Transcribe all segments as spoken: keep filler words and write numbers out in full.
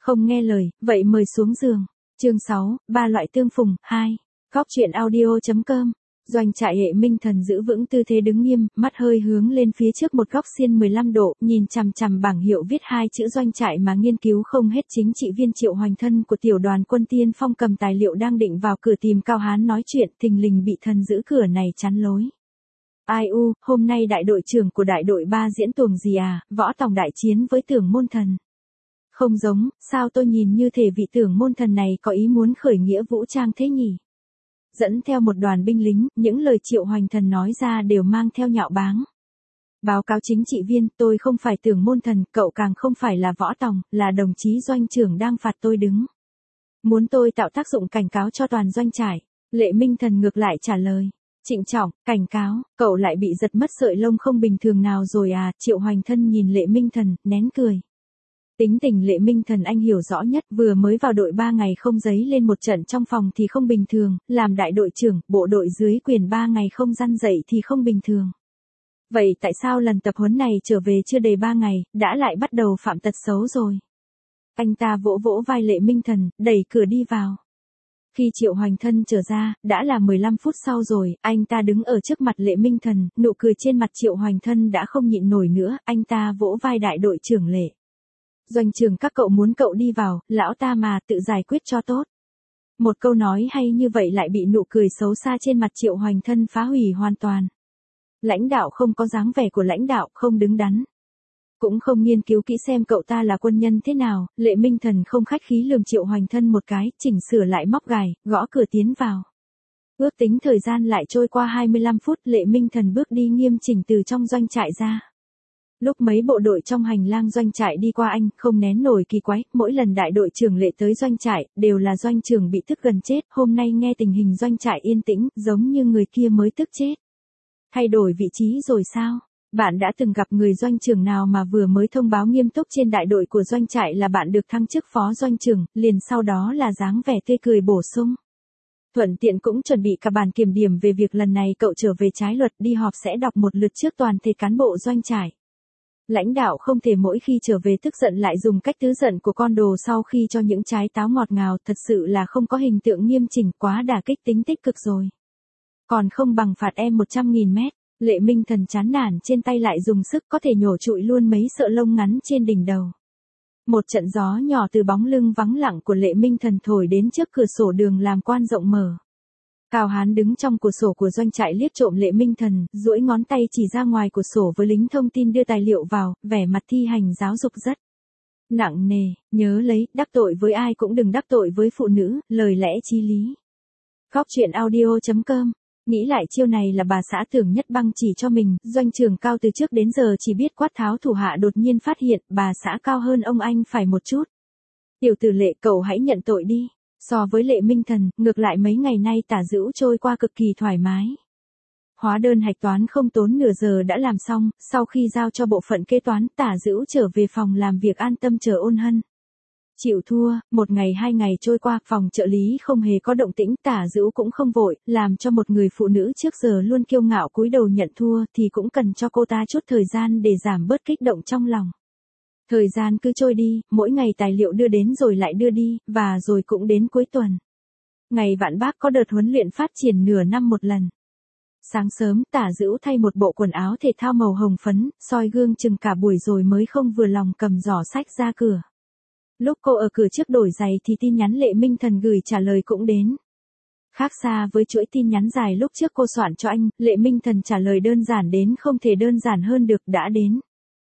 Không nghe lời, vậy mời xuống giường. Chương sáu, ba loại tương phùng, hai. Góc truyện audio chấm com. Doanh trại Hệ Minh Thần giữ vững tư thế đứng nghiêm, mắt hơi hướng lên phía trước một góc xiên mười lăm độ, nhìn chằm chằm bảng hiệu viết hai chữ doanh trại mà nghiên cứu không hết chính trị viên Triệu Hoành Thân của tiểu đoàn quân tiên phong cầm tài liệu đang định vào cửa tìm Cao Hán nói chuyện, thình lình bị thần giữ cửa này chắn lối. Ai u, hôm nay đại đội trưởng của đại đội ba diễn tuồng gì à, võ tòng đại chiến với Tưởng Môn Thần. Không giống, sao tôi nhìn như thể vị Tưởng Môn Thần này có ý muốn khởi nghĩa vũ trang thế nhỉ? Dẫn theo một đoàn binh lính, những lời Triệu Hoành Thần nói ra đều mang theo nhạo báng. Báo cáo chính trị viên, tôi không phải Tưởng Môn Thần, cậu càng không phải là Võ Tòng, là đồng chí doanh trưởng đang phạt tôi đứng. Muốn tôi tạo tác dụng cảnh cáo cho toàn doanh trại. Lệ Minh Thần ngược lại trả lời. Trịnh trọng, cảnh cáo, cậu lại bị giật mất sợi lông không bình thường nào rồi à? Triệu Hoành Thân nhìn Lệ Minh Thần, nén cười. Tính tình Lệ Minh Thần anh hiểu rõ nhất, vừa mới vào đội ba ngày không giấy lên một trận trong phòng thì không bình thường, làm đại đội trưởng, bộ đội dưới quyền ba ngày không răn dậy thì không bình thường. Vậy tại sao lần tập huấn này trở về chưa đầy ba ngày, đã lại bắt đầu phạm tật xấu rồi? Anh ta vỗ vỗ vai Lệ Minh Thần, đẩy cửa đi vào. Khi Triệu Hoành Thân trở ra, đã là mười lăm phút sau rồi, anh ta đứng ở trước mặt Lệ Minh Thần, nụ cười trên mặt Triệu Hoành Thân đã không nhịn nổi nữa, anh ta vỗ vai đại đội trưởng Lệ. Doanh trưởng các cậu muốn cậu đi vào, lão ta mà tự giải quyết cho tốt. Một câu nói hay như vậy lại bị nụ cười xấu xa trên mặt Triệu Hoành Thân phá hủy hoàn toàn. Lãnh đạo không có dáng vẻ của lãnh đạo, không đứng đắn. Cũng không nghiên cứu kỹ xem cậu ta là quân nhân thế nào, Lệ Minh Thần không khách khí lườm Triệu Hoành Thân một cái, chỉnh sửa lại móc gài, gõ cửa tiến vào. Ước tính thời gian lại trôi qua hai mươi lăm phút, Lệ Minh Thần bước đi nghiêm chỉnh từ trong doanh trại ra. Lúc mấy bộ đội trong hành lang doanh trại đi qua anh, không nén nổi kỳ quái, mỗi lần đại đội trưởng Lệ tới doanh trại, đều là doanh trưởng bị tức gần chết, hôm nay nghe tình hình doanh trại yên tĩnh, giống như người kia mới tức chết. Thay đổi vị trí rồi sao? Bạn đã từng gặp người doanh trưởng nào mà vừa mới thông báo nghiêm túc trên đại đội của doanh trại là bạn được thăng chức phó doanh trưởng, liền sau đó là dáng vẻ tươi cười bổ sung. Thuận tiện cũng chuẩn bị cả bản kiểm điểm về việc lần này cậu trở về trái luật, đi họp sẽ đọc một lượt trước toàn thể cán bộ doanh trại. Lãnh đạo không thể mỗi khi trở về tức giận lại dùng cách tứ giận của con đồ sau khi cho những trái táo ngọt ngào, thật sự là không có hình tượng nghiêm chỉnh, quá đả kích tính tích cực rồi. Còn không bằng phạt em một trăm nghìn mét. Lệ Minh Thần chán nản trên tay lại dùng sức có thể nhổ trụi luôn mấy sợi lông ngắn trên đỉnh đầu. Một trận gió nhỏ từ bóng lưng vắng lặng của Lệ Minh Thần thổi đến trước cửa sổ đường làm quan rộng mở. Cao Hán đứng trong cửa sổ của doanh trại liếc trộm Lệ Minh Thần, duỗi ngón tay chỉ ra ngoài cửa sổ với lính thông tin đưa tài liệu vào, vẻ mặt thi hành giáo dục rất nặng nề, nhớ lấy, đắc tội với ai cũng đừng đắc tội với phụ nữ, lời lẽ chí lý. Góc truyện audio chấm com. Nghĩ lại chiêu này là bà xã Tưởng Nhất Băng chỉ cho mình, doanh trưởng Cao từ trước đến giờ chỉ biết quát tháo thủ hạ, đột nhiên phát hiện bà xã Cao hơn ông anh phải một chút. Tiểu tử Lệ, cậu hãy nhận tội đi. So với Lệ Minh Thần, ngược lại mấy ngày nay Tả Dữu trôi qua cực kỳ thoải mái. Hóa đơn hạch toán không tốn nửa giờ đã làm xong, sau khi giao cho bộ phận kế toán, Tả Dữu trở về phòng làm việc an tâm chờ Ôn Hân. Chịu thua, một ngày hai ngày trôi qua, phòng trợ lý không hề có động tĩnh, Tả Dữu cũng không vội, làm cho một người phụ nữ trước giờ luôn kiêu ngạo cúi đầu nhận thua thì cũng cần cho cô ta chút thời gian để giảm bớt kích động trong lòng. Thời gian cứ trôi đi, mỗi ngày tài liệu đưa đến rồi lại đưa đi, và rồi cũng đến cuối tuần. Ngày Vạn Bác có đợt huấn luyện phát triển nửa năm một lần. Sáng sớm, Tả Dữu thay một bộ quần áo thể thao màu hồng phấn, soi gương chừng cả buổi rồi mới không vừa lòng cầm giỏ sách ra cửa. Lúc cô ở cửa trước đổi giày thì tin nhắn Lệ Minh Thần gửi trả lời cũng đến. Khác xa với chuỗi tin nhắn dài lúc trước cô soạn cho anh, Lệ Minh Thần trả lời đơn giản đến không thể đơn giản hơn được, đã đến.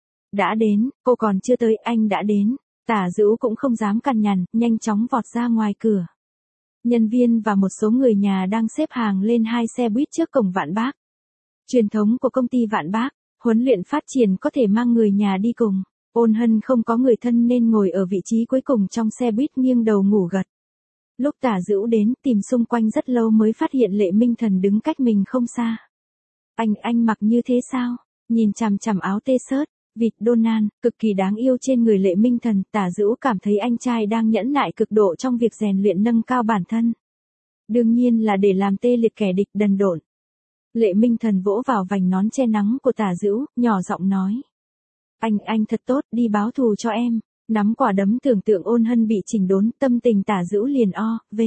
Đã đến, cô còn chưa tới, anh đã đến. Tả Dữu cũng không dám cằn nhằn, nhanh chóng vọt ra ngoài cửa. Nhân viên và một số người nhà đang xếp hàng lên hai xe buýt trước cổng Vạn Bác. Truyền thống của công ty Vạn Bác, huấn luyện phát triển có thể mang người nhà đi cùng. Ôn Hân không có người thân nên ngồi ở vị trí cuối cùng trong xe buýt nghiêng đầu ngủ gật. Lúc Tả Dữu đến, tìm xung quanh rất lâu mới phát hiện Lệ Minh Thần đứng cách mình không xa. Anh, anh mặc như thế sao? Nhìn chằm chằm áo t-shirt, vịt Donald, cực kỳ đáng yêu trên người Lệ Minh Thần, Tả Dữu cảm thấy anh trai đang nhẫn nại cực độ trong việc rèn luyện nâng cao bản thân. Đương nhiên là để làm tê liệt kẻ địch đần độn. Lệ Minh Thần vỗ vào vành nón che nắng của Tả Dữu, nhỏ giọng nói. Anh, anh thật tốt, đi báo thù cho em. Nắm quả đấm tưởng tượng Ôn Hân bị chỉnh đốn, tâm tình Tả Dữu liền o, v.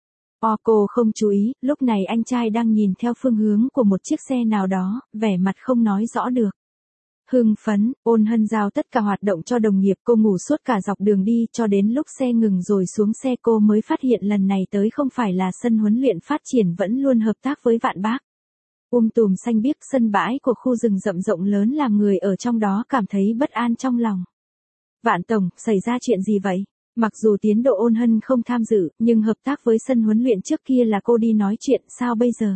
O cô không chú ý, lúc này anh trai đang nhìn theo phương hướng của một chiếc xe nào đó, vẻ mặt không nói rõ được. Hưng phấn, Ôn Hân giao tất cả hoạt động cho đồng nghiệp, cô ngủ suốt cả dọc đường đi, cho đến lúc xe ngừng rồi xuống xe cô mới phát hiện lần này tới không phải là sân huấn luyện phát triển vẫn luôn hợp tác với Vạn Bác. Um tùm xanh biếc, sân bãi của khu rừng rậm rộng lớn làm người ở trong đó cảm thấy bất an trong lòng. Vạn tổng, xảy ra chuyện gì vậy? Mặc dù tiến độ Ôn Hân không tham dự, nhưng hợp tác với sân huấn luyện trước kia là cô đi nói chuyện, sao bây giờ?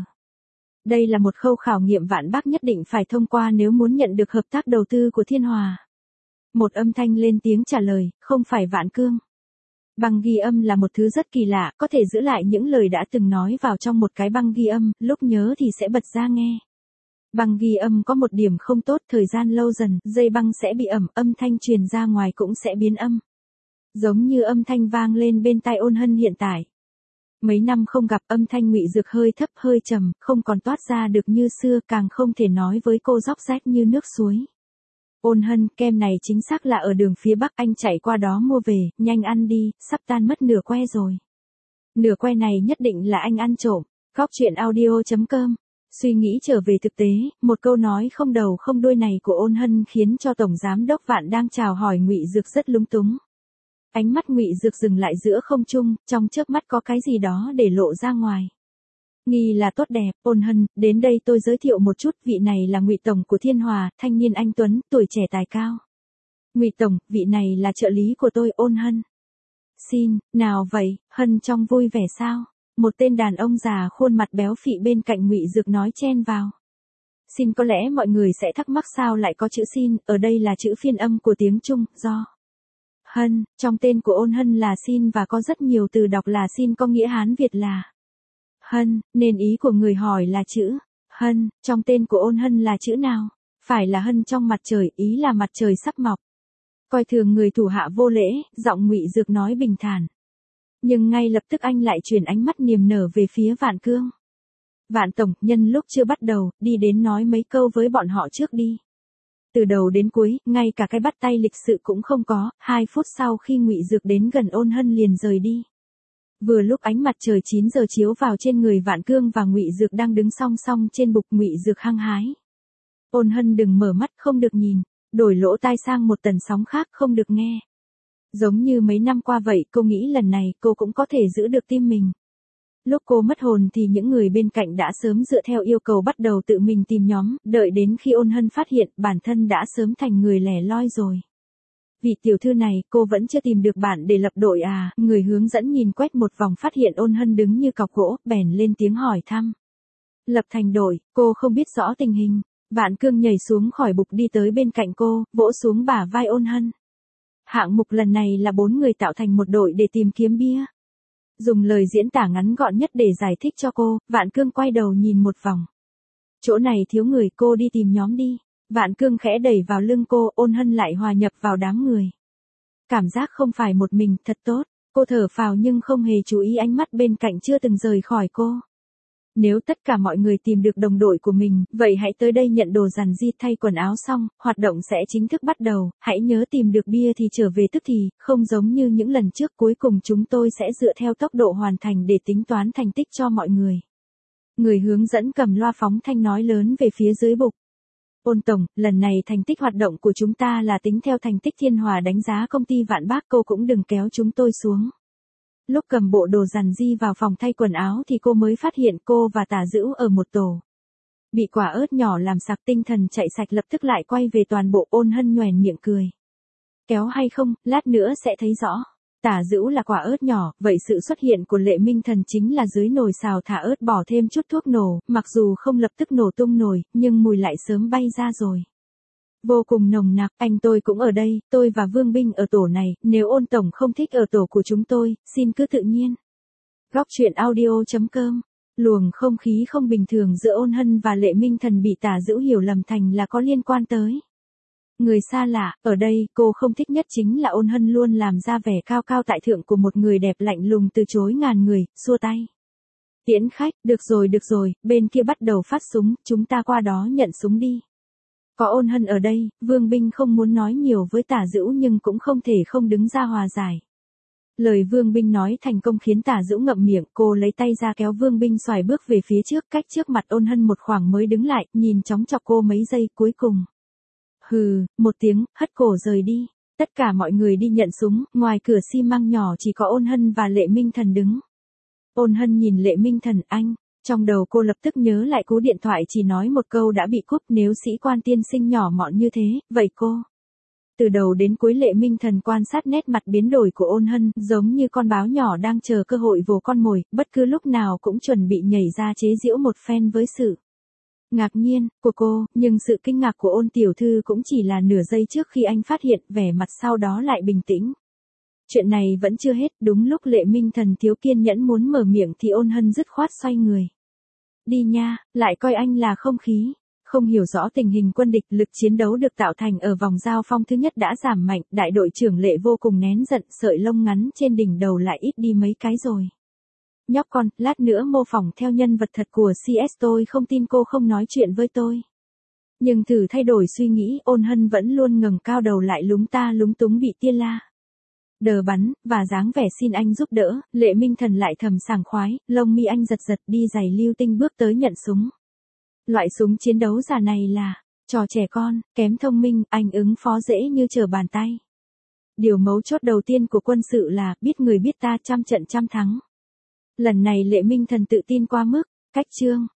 Đây là một khâu khảo nghiệm Vạn Bác nhất định phải thông qua nếu muốn nhận được hợp tác đầu tư của Thiên Hòa. Một âm thanh lên tiếng trả lời, không phải Vạn Cương. Băng ghi âm là một thứ rất kỳ lạ, có thể giữ lại những lời đã từng nói vào trong một cái băng ghi âm, lúc nhớ thì sẽ bật ra nghe. Băng ghi âm có một điểm không tốt, thời gian lâu dần, dây băng sẽ bị ẩm, âm thanh truyền ra ngoài cũng sẽ biến âm. Giống như âm thanh vang lên bên tai Ôn Hân hiện tại. Mấy năm không gặp, âm thanh Ngụy Dược hơi thấp hơi trầm, không còn toát ra được như xưa, càng không thể nói với cô róc rách như nước suối. Ôn Hân, kem này chính xác là ở đường phía Bắc, anh chạy qua đó mua về, nhanh ăn đi, sắp tan mất nửa que rồi. Nửa que này nhất định là anh ăn trộm. Góc chuyện audio chấm com. Suy nghĩ trở về thực tế, một câu nói không đầu không đuôi này của Ôn Hân khiến cho Tổng Giám đốc Vạn đang chào hỏi Ngụy Dược rất lúng túng. Ánh mắt Ngụy Dược dừng lại giữa không trung, trong chớp mắt có cái gì đó để lộ ra ngoài. Nghi là tốt đẹp, Ôn Hân, đến đây tôi giới thiệu một chút, vị này là Ngụy tổng của Thiên Hòa, thanh niên anh tuấn, tuổi trẻ tài cao. Ngụy tổng, vị này là trợ lý của tôi, Ôn Hân. Xin, nào vậy, Hân trong vui vẻ sao? Một tên đàn ông già khuôn mặt béo phị bên cạnh Ngụy Dược nói chen vào. Xin, có lẽ mọi người sẽ thắc mắc sao lại có chữ xin, ở đây là chữ phiên âm của tiếng Trung, do Hân, trong tên của Ôn Hân là xin và có rất nhiều từ đọc là xin có nghĩa Hán Việt là Hân, nên ý của người hỏi là chữ Hân, trong tên của Ôn Hân là chữ nào? Phải là Hân trong mặt trời, ý là mặt trời sắp mọc. Coi thường người thủ hạ vô lễ, giọng Ngụy Dược nói bình thản. Nhưng ngay lập tức anh lại chuyển ánh mắt niềm nở về phía Vạn Cương. Vạn tổng, nhân lúc chưa bắt đầu, đi đến nói mấy câu với bọn họ trước đi. Từ đầu đến cuối, ngay cả cái bắt tay lịch sự cũng không có, hai phút sau khi Ngụy Dược đến gần Ôn Hân liền rời đi. Vừa lúc ánh mặt trời chín giờ chiếu vào trên người Vạn Cương và Ngụy Dược đang đứng song song trên bục, Ngụy Dược hăng hái. Ôn Hân đừng mở mắt, không được nhìn, đổi lỗ tai sang một tần sóng khác, không được nghe. Giống như mấy năm qua vậy, cô nghĩ lần này cô cũng có thể giữ được tim mình. Lúc cô mất hồn thì những người bên cạnh đã sớm dựa theo yêu cầu bắt đầu tự mình tìm nhóm, đợi đến khi Ôn Hân phát hiện bản thân đã sớm thành người lẻ loi rồi. Vị tiểu thư này, cô vẫn chưa tìm được bạn để lập đội à? Người hướng dẫn nhìn quét một vòng phát hiện Ôn Hân đứng như cọc gỗ, bèn lên tiếng hỏi thăm. Lập thành đội, cô không biết rõ tình hình. Vạn Cương nhảy xuống khỏi bục đi tới bên cạnh cô, vỗ xuống bả vai Ôn Hân. Hạng mục lần này là bốn người tạo thành một đội để tìm kiếm bia. Dùng lời diễn tả ngắn gọn nhất để giải thích cho cô, Vạn Cương quay đầu nhìn một vòng. Chỗ này thiếu người, cô đi tìm nhóm đi. Vạn Cương khẽ đẩy vào lưng cô, Ôn Hân lại hòa nhập vào đám người. Cảm giác không phải một mình, thật tốt. Cô thở phào nhưng không hề chú ý ánh mắt bên cạnh chưa từng rời khỏi cô. Nếu tất cả mọi người tìm được đồng đội của mình, vậy hãy tới đây nhận đồ dàn di, thay quần áo xong, hoạt động sẽ chính thức bắt đầu, hãy nhớ tìm được bia thì trở về tức thì, không giống như những lần trước, cuối cùng chúng tôi sẽ dựa theo tốc độ hoàn thành để tính toán thành tích cho mọi người. Người hướng dẫn cầm loa phóng thanh nói lớn về phía dưới bục. Ôn tổng, lần này thành tích hoạt động của chúng ta là tính theo thành tích Thiên Hòa đánh giá công ty Vạn Bác, cô cũng đừng kéo chúng tôi xuống. Lúc cầm bộ đồ dàn di vào phòng thay quần áo thì cô mới phát hiện cô và Tả Dữu ở một tổ. Bị quả ớt nhỏ làm sặc tinh thần chạy sạch lập tức lại quay về toàn bộ. Ôn Hân nhoẻn miệng cười. Kéo hay không, lát nữa sẽ thấy rõ. Tả Dữu là quả ớt nhỏ, vậy sự xuất hiện của Lệ Minh Thần chính là dưới nồi xào thả ớt bỏ thêm chút thuốc nổ, mặc dù không lập tức nổ tung nồi, nhưng mùi lại sớm bay ra rồi. Vô cùng nồng nặc, anh tôi cũng ở đây, tôi và Vương Binh ở tổ này, nếu Ôn tổng không thích ở tổ của chúng tôi, xin cứ tự nhiên. Góc chuyện audio chấm com. Luồng không khí không bình thường giữa Ôn Hân và Lệ Minh Thần bị Tả Dữu hiểu lầm thành là có liên quan tới người xa lạ. Ở đây, cô không thích nhất chính là Ôn Hân luôn làm ra vẻ cao cao tại thượng của một người đẹp, lạnh lùng từ chối ngàn người, xua tay. Tiễn khách, được rồi được rồi, bên kia bắt đầu phát súng, chúng ta qua đó nhận súng đi. Có Ôn Hân ở đây, Vương Binh không muốn nói nhiều với Tả Dữu nhưng cũng không thể không đứng ra hòa giải. Lời Vương Binh nói thành công khiến Tả Dữu ngậm miệng, cô lấy tay ra kéo Vương Binh xoài bước về phía trước, cách trước mặt Ôn Hân một khoảng mới đứng lại, nhìn chóng chọc cô mấy giây cuối cùng. Hừ, một tiếng, hất cổ rời đi. Tất cả mọi người đi nhận súng, ngoài cửa xi măng nhỏ chỉ có Ôn Hân và Lệ Minh Thần đứng. Ôn Hân nhìn Lệ Minh Thần, anh. Trong đầu cô lập tức nhớ lại cú điện thoại chỉ nói một câu đã bị cúp, nếu sĩ quan tiên sinh nhỏ mọn như thế, vậy cô. Từ đầu đến cuối Lệ Minh Thần quan sát nét mặt biến đổi của Ôn Hân, giống như con báo nhỏ đang chờ cơ hội vồ con mồi, bất cứ lúc nào cũng chuẩn bị nhảy ra chế giễu một phen với sự ngạc nhiên của cô, nhưng sự kinh ngạc của Ôn tiểu thư cũng chỉ là nửa giây trước khi anh phát hiện, vẻ mặt sau đó lại bình tĩnh. Chuyện này vẫn chưa hết, đúng lúc Lệ Minh Thần thiếu kiên nhẫn muốn mở miệng thì Ôn Hân dứt khoát xoay người. Đi nha, lại coi anh là không khí. Không hiểu rõ tình hình quân địch, lực chiến đấu được tạo thành ở vòng giao phong thứ nhất đã giảm mạnh, đại đội trưởng Lệ vô cùng nén giận, sợi lông ngắn trên đỉnh đầu lại ít đi mấy cái rồi. Nhóc con, lát nữa mô phỏng theo nhân vật thật của xê ét, tôi không tin cô không nói chuyện với tôi. Nhưng thử thay đổi suy nghĩ, Ôn Hân vẫn luôn ngẩng cao đầu lại lúng ta lúng túng bị tia la đờ bắn, và dáng vẻ xin anh giúp đỡ, Lệ Minh Thần lại thầm sảng khoái, lông mi anh giật giật đi giày lưu tinh bước tới nhận súng. Loại súng chiến đấu giả này là trò trẻ con, kém thông minh, anh ứng phó dễ như trở bàn tay. Điều mấu chốt đầu tiên của quân sự là biết người biết ta, trăm trận trăm thắng. Lần này Lệ Minh Thần tự tin qua mức, cách chương.